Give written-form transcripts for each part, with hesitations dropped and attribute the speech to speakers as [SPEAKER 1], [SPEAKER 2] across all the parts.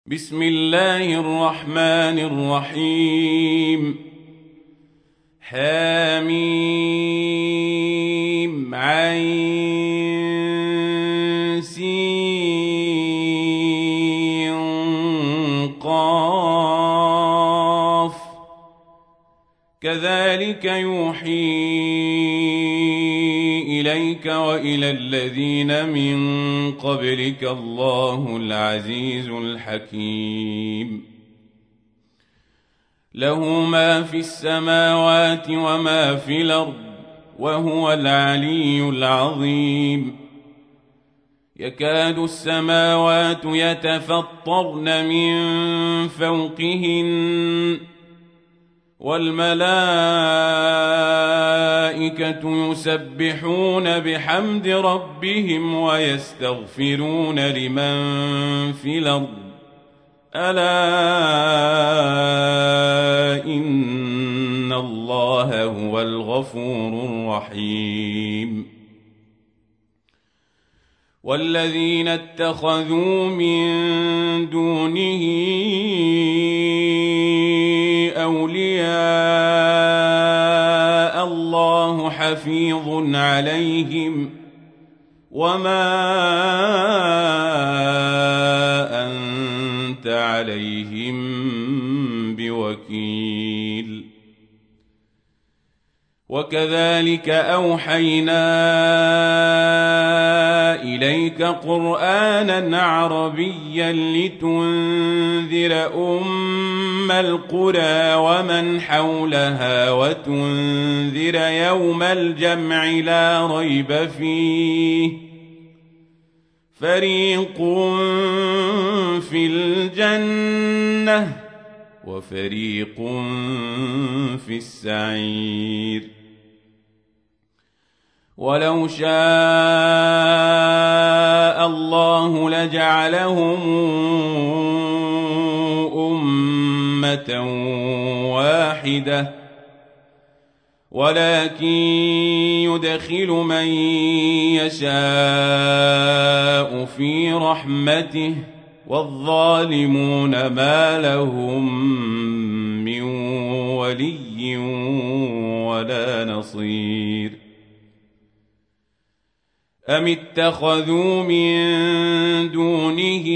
[SPEAKER 1] بسم الله الرحمن الرحيم حميم عين سين قاف كذلك يوحي إليك وإلى الذين من قبلك الله العزيز الحكيم له ما في السماوات وما في الأرض وهو العلي العظيم يكاد السماوات يتفطرن من فوقهن والملائكة يسبحون بحمد ربهم ويستغفرون لمن في الأرض ألا إن الله هو الغفور الرحيم والذين اتخذوا من دونه أولياء الله حفيظ عليهم وما أنت عليهم بوكيل وكذلك أوحينا إليك قرآنا عربيا لتنذر أم القرى ومن حولها وتنذر يوم الجمع لا ريب فيه فريق في الجنة وفريق في السعير ولو شاء الله لجعلهم أمة واحدة ولكن يدخل من يشاء في رحمته والظالمون ما لهم من ولي ولا نصير أم اتخذوا من دونه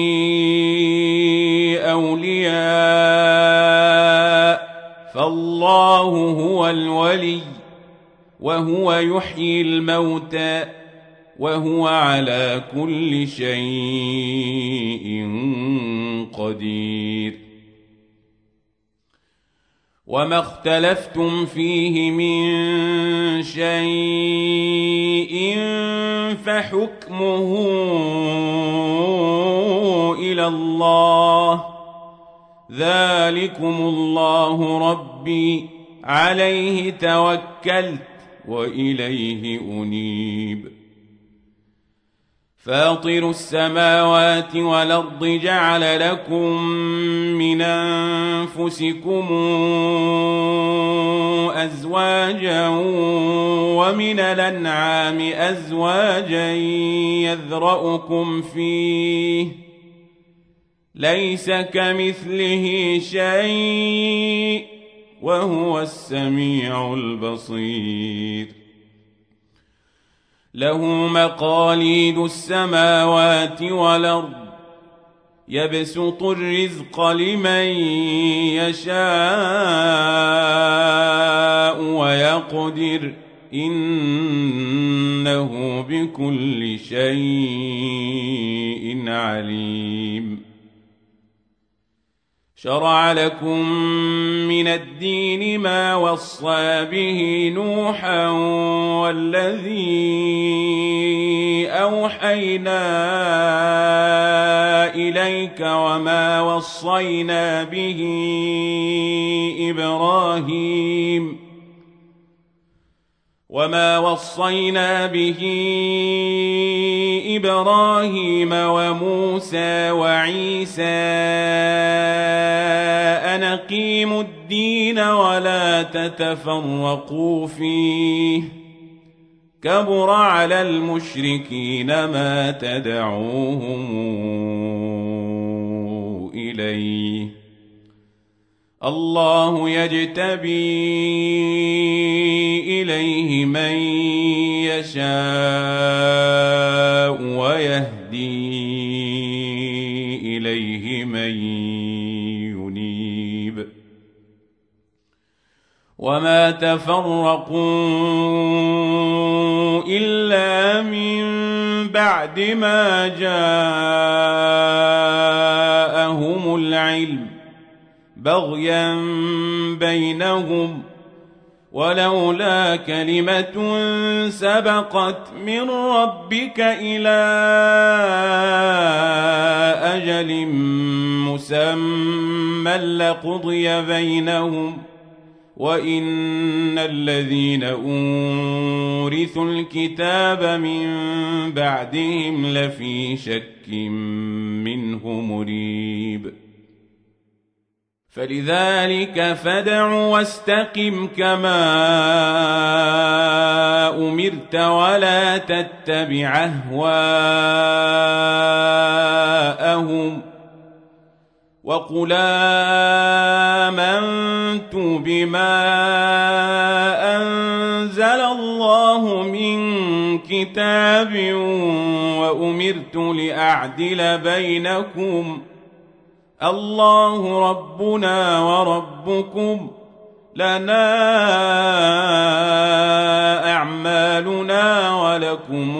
[SPEAKER 1] أولياء فالله هو الولي وهو يحيي الموتى وهو على كل شيء قدير وما اختلفتم فيه من شيء فحكمه إلى الله ذلكم الله ربي عليه توكلت وإليه أنيب فاطر السماوات والأرض جعل لكم من أنفسكم أزواجا ومن الأنعام أزواجا يذرأكم فيه ليس كمثله شيء وهو السميع البصير له مقاليد السماوات والأرض يبسط الرزق لمن يشاء ويقدر إنه بكل شيء عليم شرع لكم من الدين ما وصى به نوحا والذي أوحينا إليك وما وصينا به إبراهيم وموسى وعيسى أن أقيموا الدين ولا تتفرقوا فيه كبر على المشركين ما تدعوهم إليه الله يجتبي إليه من يشاء ويهدي إليه من ينيب وما تفرقوا إلا من بعد ما جاءهم العلم بغيا بينهم ولولا كلمة سبقت من ربك إلى أجل مسمى لقضي بينهم وإن الذين أورثوا الكتاب من بعدهم لفي شك منه مريب فلذلك فادع واستقم كما أمرت ولا تتبع أهواءهم وقل آمنت بما أنزل الله من كتاب وأمرت لأعدل بينكم الله ربنا وربكم لنا أعمالنا ولكم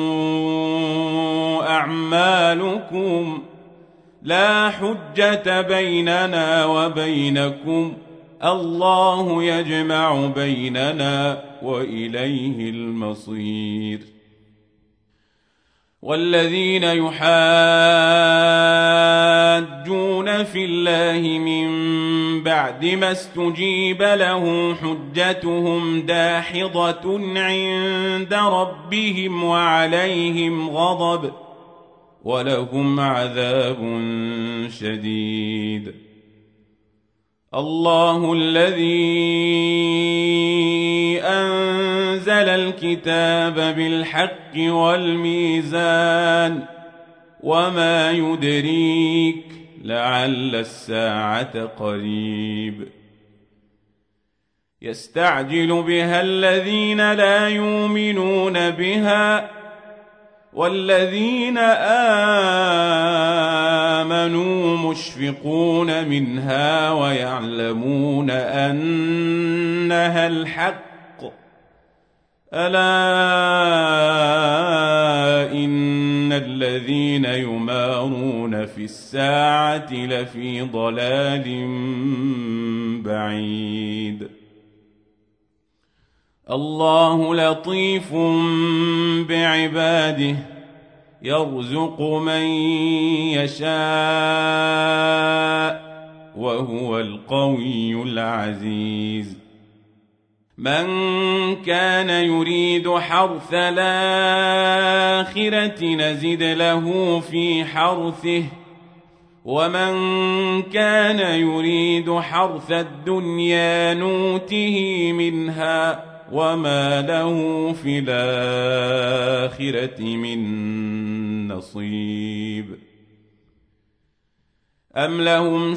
[SPEAKER 1] أعمالكم لا حجة بيننا وبينكم الله يجمع بيننا وإليه المصير والذين يحاجون في الله من بعد ما استجيب له حجتهم داحضة عند ربهم وعليهم غضب ولهم عذاب شديد الله الذي أنزل الكتاب بالحق والميزان وما يدريك لعل الساعة قريب يستعجل بها الذين لا يؤمنون بها والذين آمنوا مشفقون منها ويعلمون أنها الحق ألا إن الذين يمارون في الساعة لفي ضلال بعيد الله لطيف بعباده يرزق من يشاء وهو القوي العزيز من كان يريد حرث الآخرة نزد له في حرثه ومن كان يريد حرث الدنيا نوته منها وما له في الآخرة من نصيب أم لهم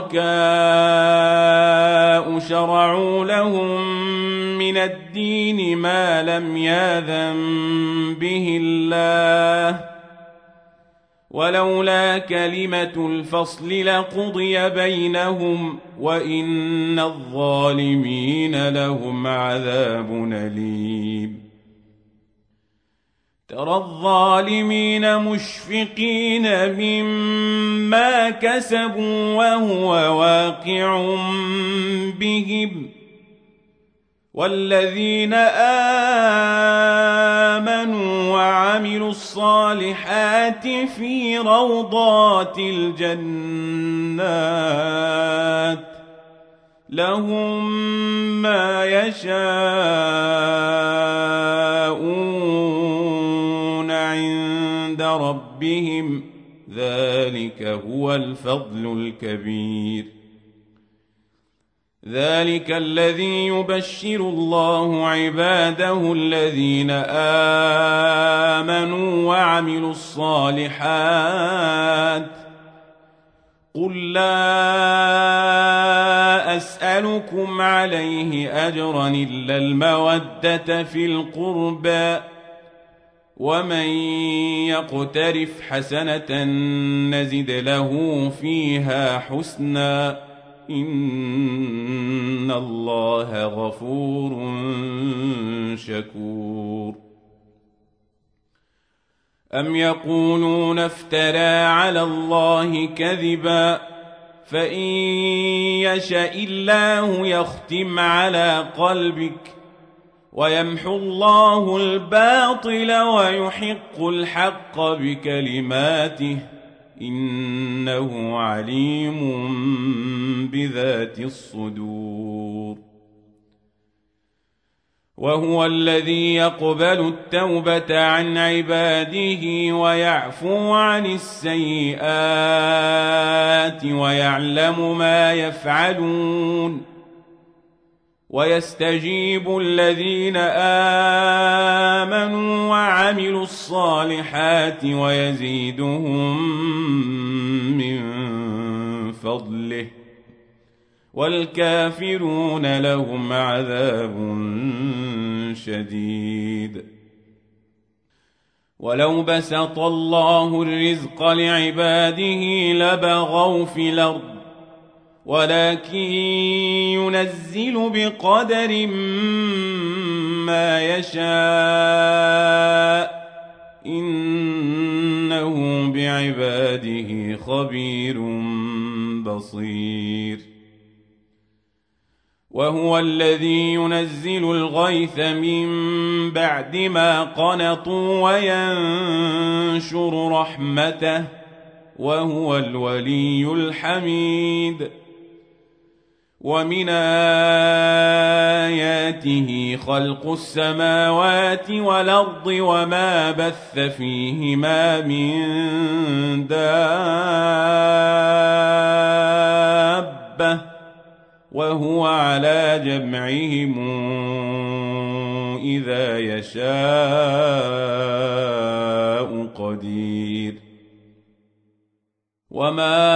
[SPEAKER 1] شركاء شرعوا لهم من الدين ما لم يأذن به الله ولولا كلمة الفصل لقضي بينهم وإن الظالمين لهم عذاب أليم ترى الظالمين مشفقين مما كسبوا وهو واقع بهم والذين آمنوا وعملوا الصالحات في روضات الجنات لهم ما يشاءون عند ربهم ذلك هو الفضل الكبير ذلك الذي يبشر الله عباده الذين آمنوا وعملوا الصالحات قل لا أسألكم عليه أجرا إلا المودة في القربى ومن يقترف حسنة نزد له فيها حسنا إن الله غفور شكور أم يقولون افترى على الله كذبا فإن يشاء الله يختم على قلبك ويمحو الله الباطل ويحق الحق بكلماته إنه عليم بذات الصدور وهو الذي يقبل التوبة عن عباده ويعفو عن السيئات ويعلم ما يفعلون ويستجيب الذين آمنوا وعملوا الصالحات ويزيدهم من فضله والكافرون لهم عذاب شديد ولو بسط الله الرزق لعباده لبغوا في الأرض ولكن ينزل بقدر ما يشاء إنه بعباده خبير بصير وهو الذي ينزل الغيث من بعد ما قنطوا وينشر رحمته وهو الولي الحميد ومن آياته خلق السماوات والأرض وما بث فيهما من دابة وهو على جمعهم إذا يشاء قدير وما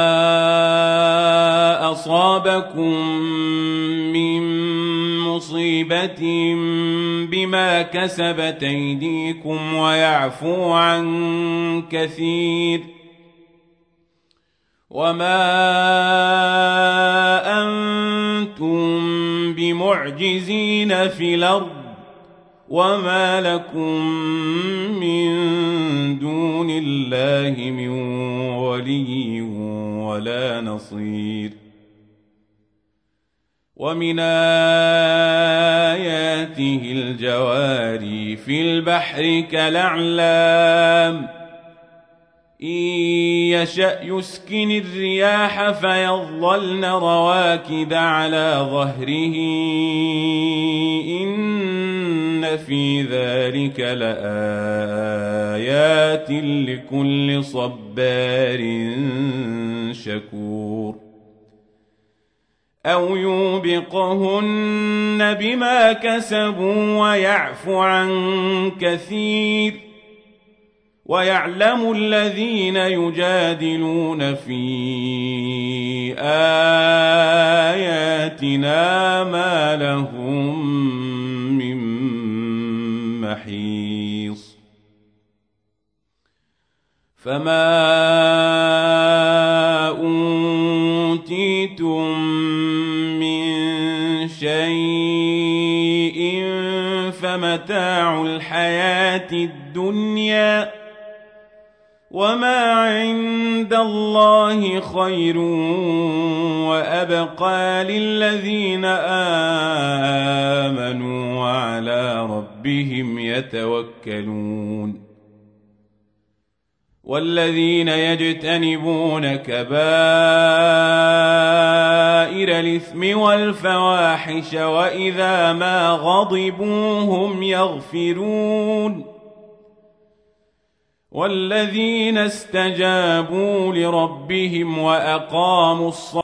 [SPEAKER 1] أصابكم من مصيبة بما كسبت أيديكم ويعفو عن كثير وما أنتم بمعجزين في الأرض وما لكم من دون الله من ولي ولا نصير ومن آياته الجواري في البحر كالأعلام إن يشأ يسكن الرياح فيظللن رواكد على ظهره إن في ذلك لآيات لكل صبار شكور أو يوبقهن بما كسبوا ويعفو عن كثير ويعلم الذين يجادلون في آياتنا ما لهم من محيص فما أوتيتم من شيء فمتاع الحياة الدنيا وما عند الله خير وأبقى للذين آمنوا وعلى ربهم يتوكلون والذين يجتنبون كبائر الإثم والفواحش وإذا ما غضبوا هم يغفرون والذين استجابوا لربهم وأقاموا الصلاة